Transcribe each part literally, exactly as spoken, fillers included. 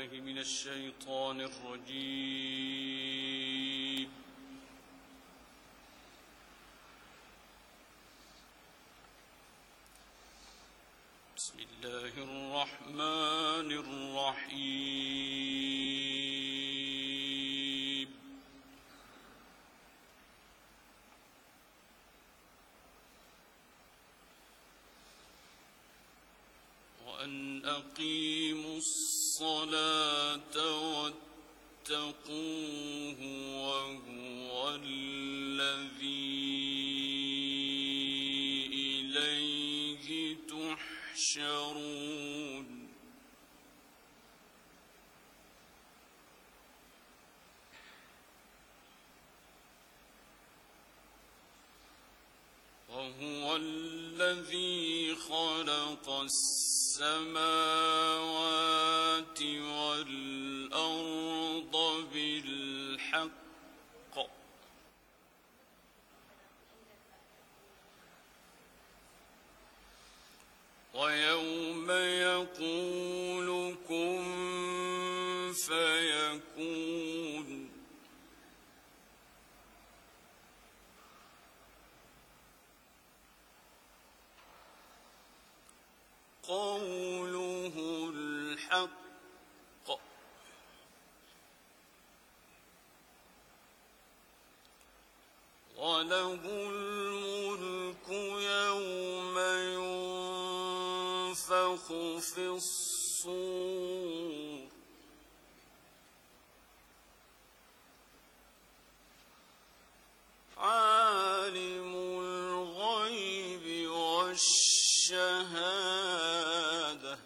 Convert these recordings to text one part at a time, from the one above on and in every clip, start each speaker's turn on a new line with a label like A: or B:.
A: بالله من الشيطان الرجيم. بسم الله الرحمن الرحيم. وأن أقيموا الصلاة واتقوه وهو الذي إليه تحشرون. وهو الذي خلق السماوات والأرض بالحق ويوم يقول كن فيكون قوله الحق وله الملك يوم ينفخ في الصور عالم الغيب والشهادة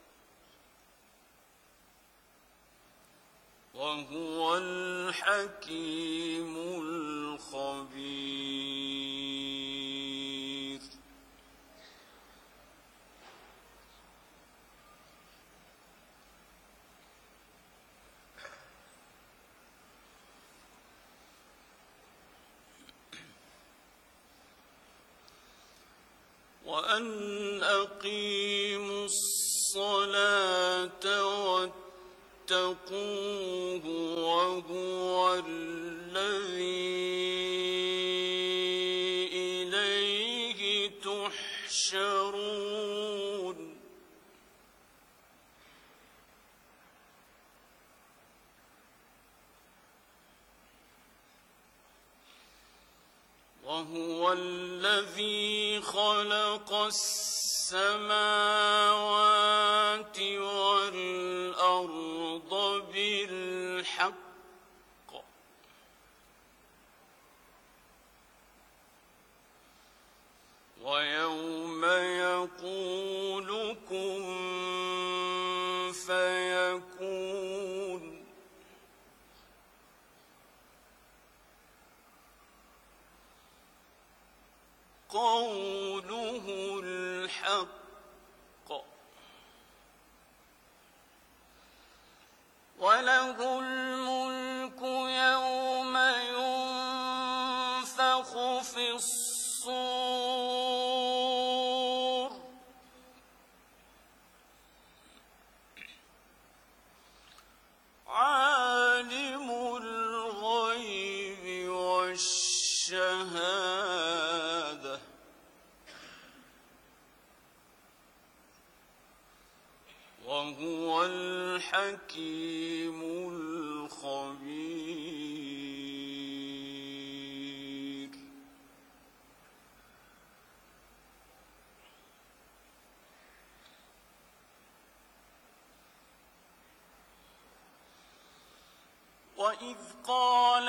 A: وهو الحكيم الخبير. وأن أقيموا الصلاة واتقوه وهو الذي إليه تحشرون. وهو الذي خلق السماوات والأرض بالحق ويوم يقول كن فيكون قوله الحق وله الملك يوم ينفخ في الصور عالم الغيب والشهادة وهو الحكيم الخبير. وإذ قال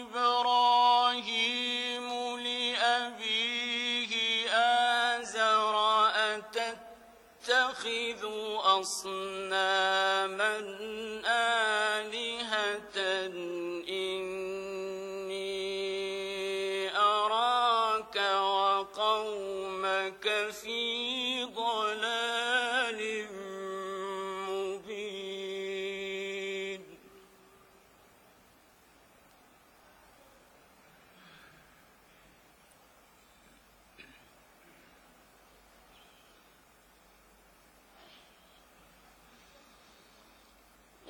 A: إبراهيم لأبيه آزر أتتخذ أصناما آلهة إني أراك وقومك في ضلال مبين.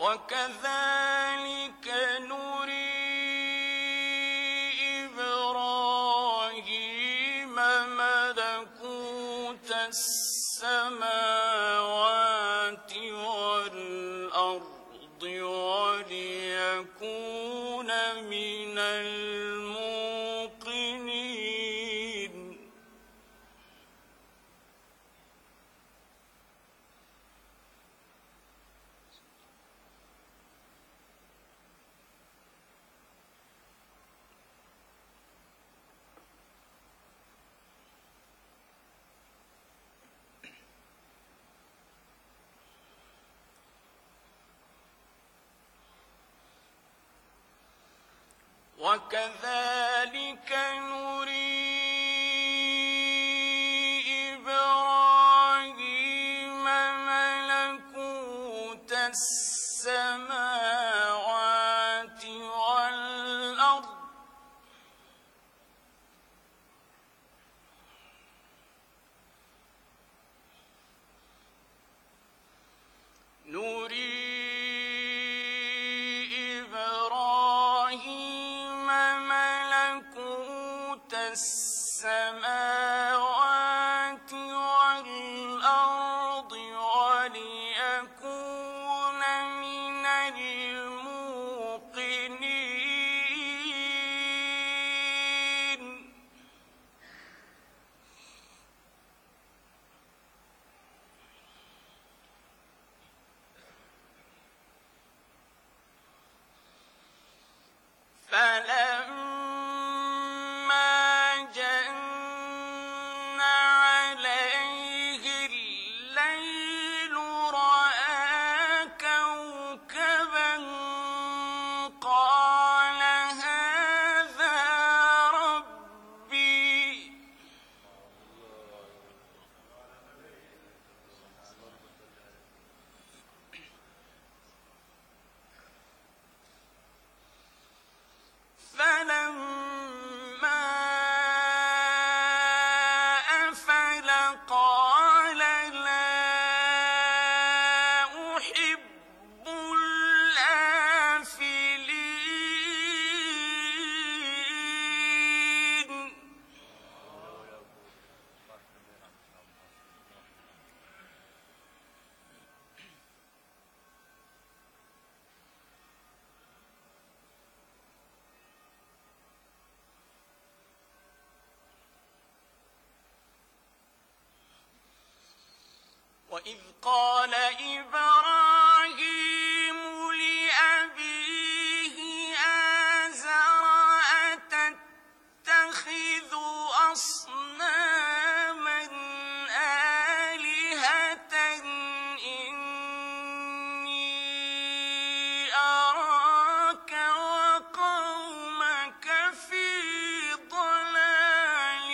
A: وكذلك نري إبراهيم ملكوت السماوات والأرض وليكون من الموقنين. وكذلك نري إبراهيم ملكوت السماوات والأرض نري السماوات والأرض وليكون من الموقنين. فلما وإذ قال إبراهيم لأبيه آزر أتتخذ أصناما آلهة إني أراك وقومك في ضلال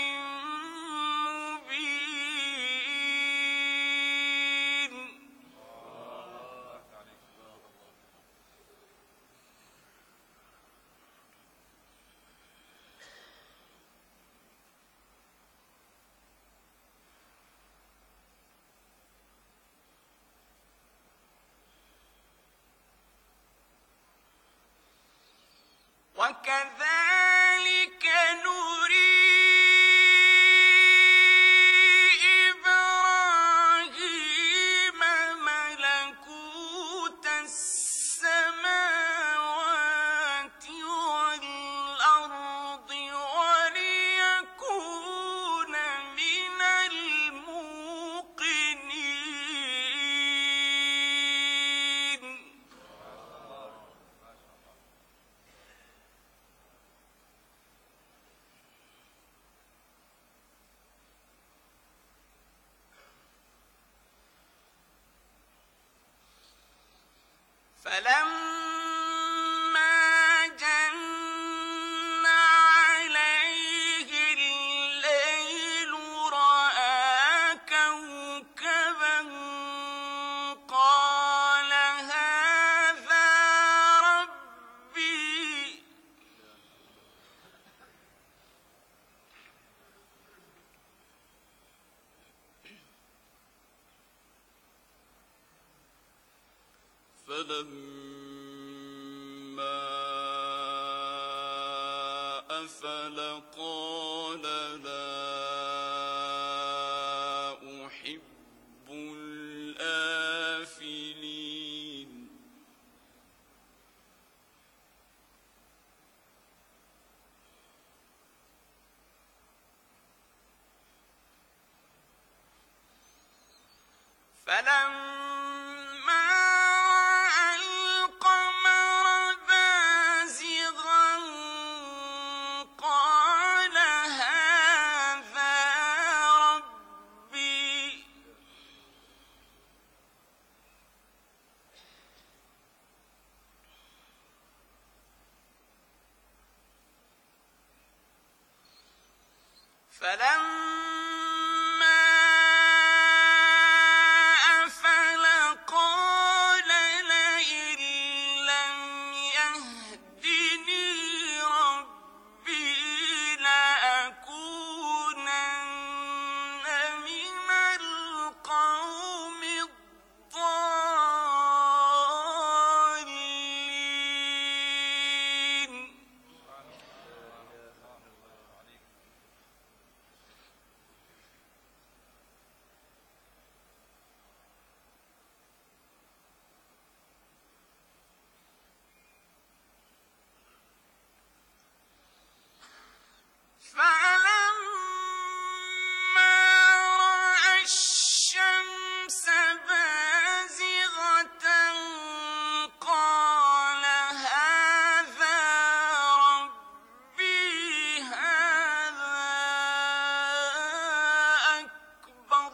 A: مبين. وكذلك نري إبراهيم ملكوت السماوات والأرض وليكون من الموقنين. فلما جن عليه الليل رأى كوكبا قال هذا ربي. فلما أفل قال لا أحب الآفلين فلما رأى القمر بازغا قال هذا ربي فلما أفل قال لئن لم يهدني ربي لأكونن من القوم الضالين فلما رأى الشمس بازغة قال هذا ربي هذا أكبر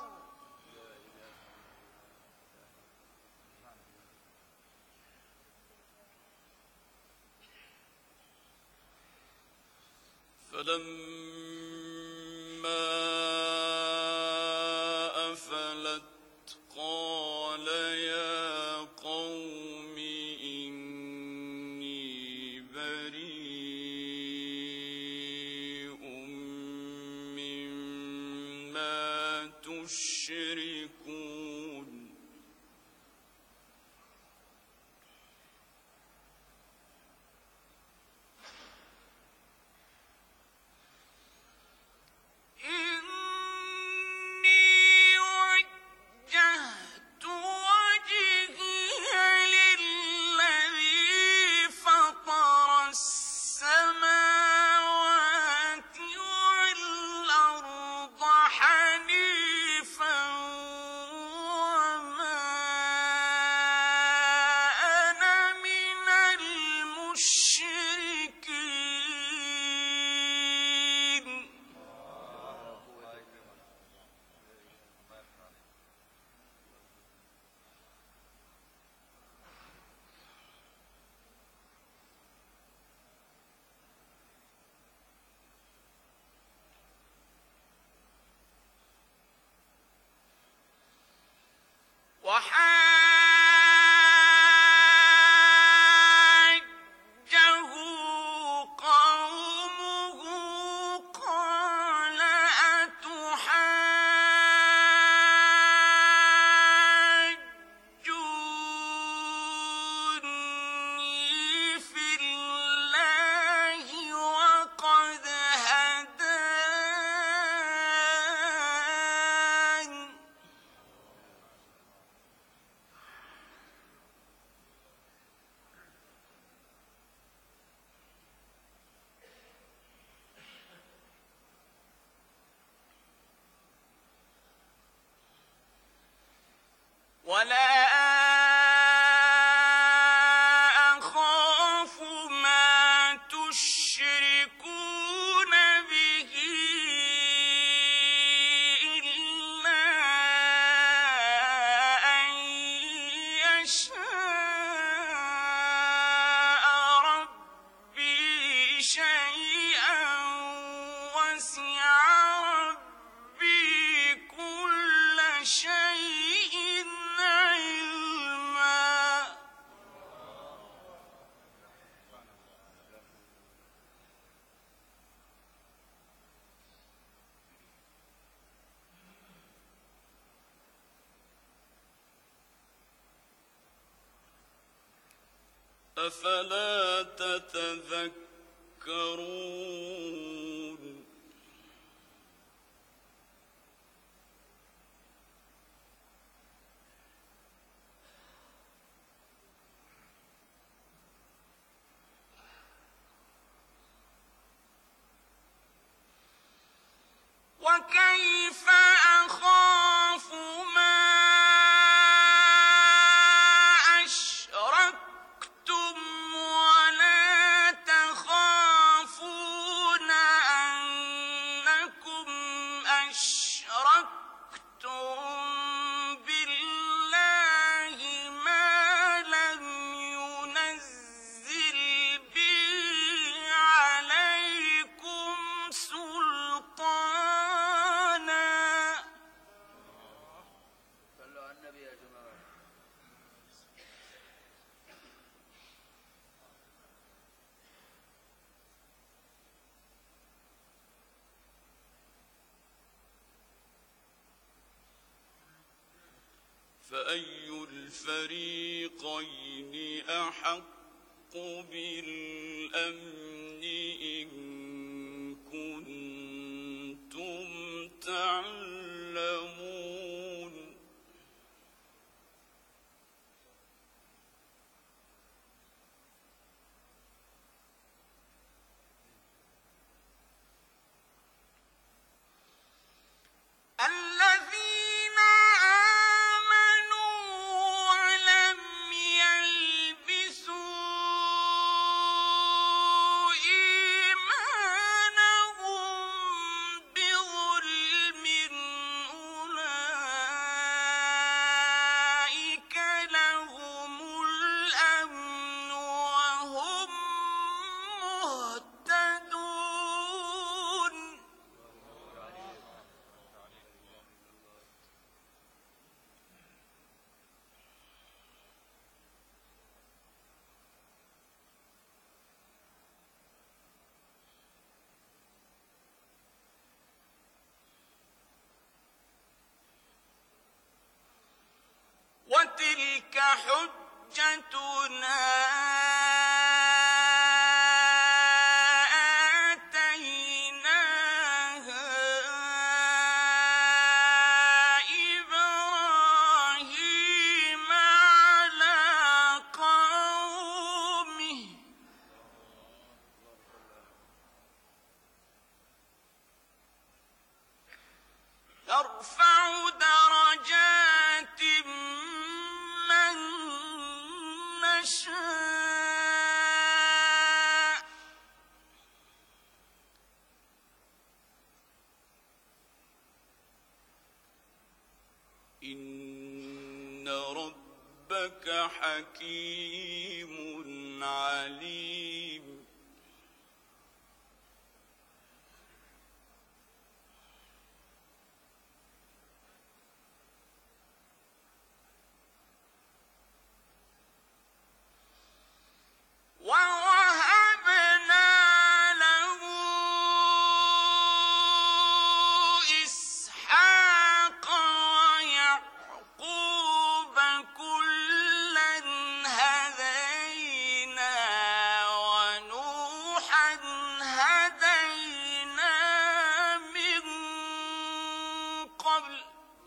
A: فلما أفلت قال يا قوم إني بريء مما تشركون إني وجهت وجهي للذي فطر السماوات والأرض حنيفا وما أنا من المشركين وحاجه قومه قال أتحاجوني في الله وقد هدان ولا أخاف ما تشركون به إلا أن يشاء ربي شيئا وسع ربي كل شيء علما أفلا تتذكرون تذكرون وكيف أخاف ما أشركتم ولا تخافون أنكم أشركتم بالله ما لم ينزل به عليكم سلطانا.
B: صلوا على النبي يا جماعة.
A: فأي الفريقين أحق بالأمن إن كنتم تعلمون. الذين آمنوا ولم يلبسوا إيمانهم بظلم أولئك لهم الأمن وهم مهتدون. وتلك حجتنا آتيناها إبراهيم على قومه نرفع درجات من نشاء إن ربك حكيم عليم. ووهبنا له إسحاق ويعقوب كلا هدينا ونوحا هدينا من قبل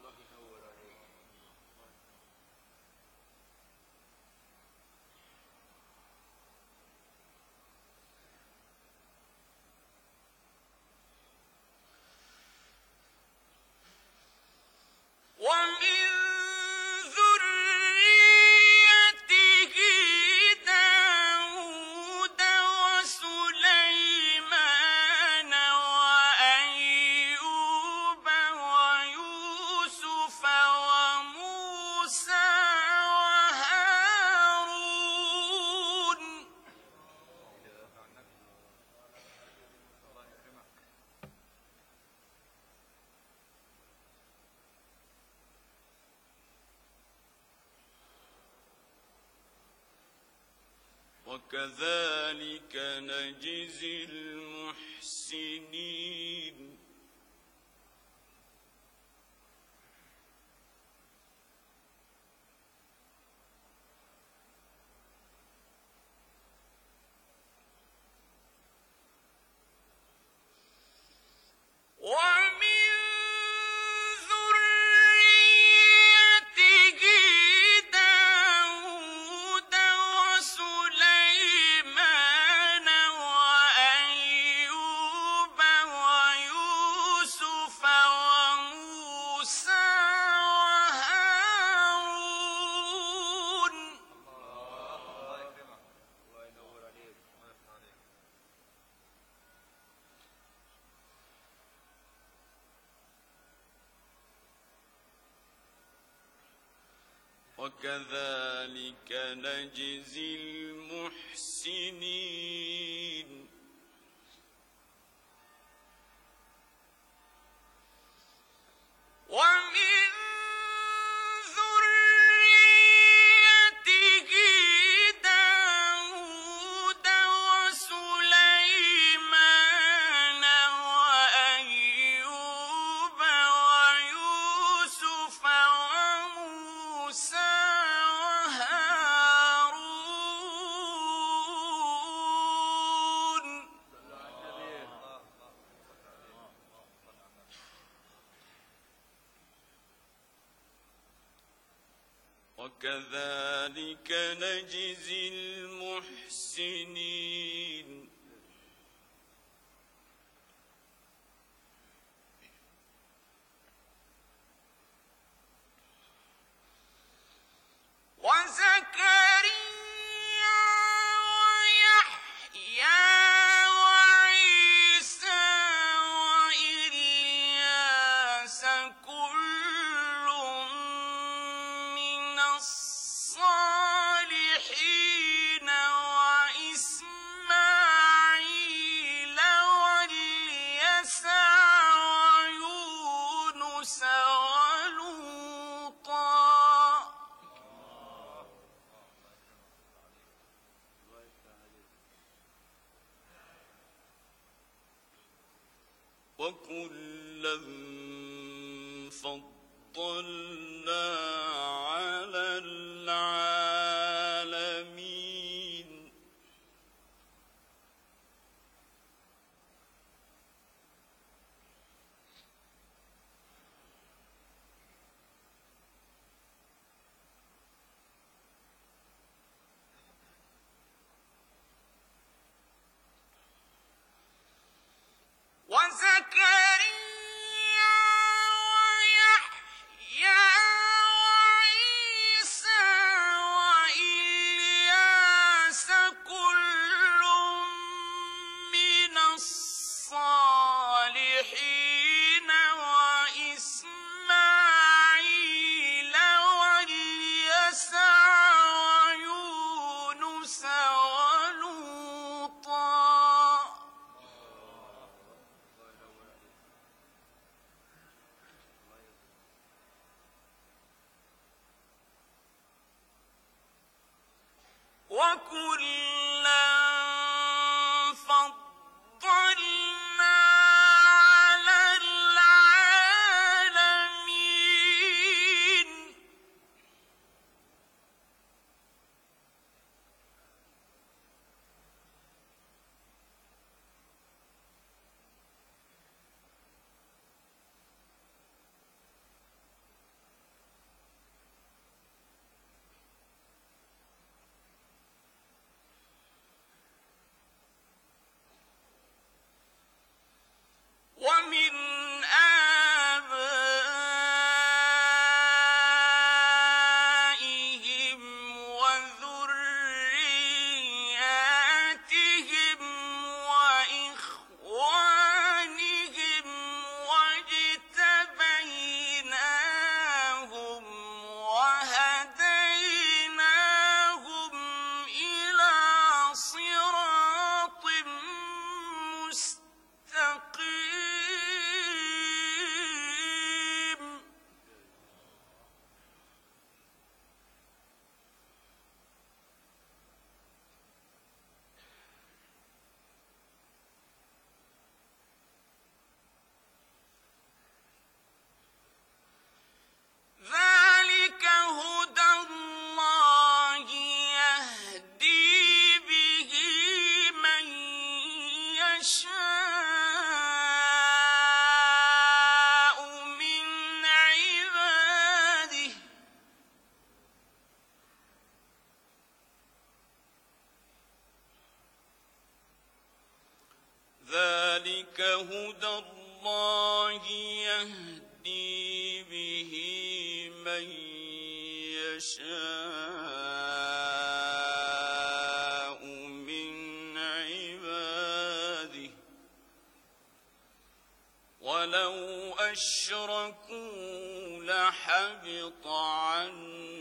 A: ومن ذريته داود وسليمان وأيوب ويوسف وموسى وهارون. وكذلك نجزي المحسنين. وكذلك نجزي المحسنين ومن ذريته داود وسليمان وأيوب ويوسف وموسى وهارون وكذلك نجزي المحسنين وزكريا ويحيى وعيسى وإلياس كل من الصالحين وإسماعيل واليسع ويونس ولوطا وكلا فضلنا على العالمين وزكريا ويحيى وعيسى وإلياس كل من الصالحين وإسماعيل واليسع ويونس ولوطا وكلا فضلنا على العالمين ومن آبائهم وذرياتهم وإخوانهم واجتبيناهم وهديناهم إلى صراط مستقيم ذلك هدى الله يهدي به من يشاء من عباده ذلك هدى الله يهدي به من يشاء من عباده ولو أشركوا لحبط عنهم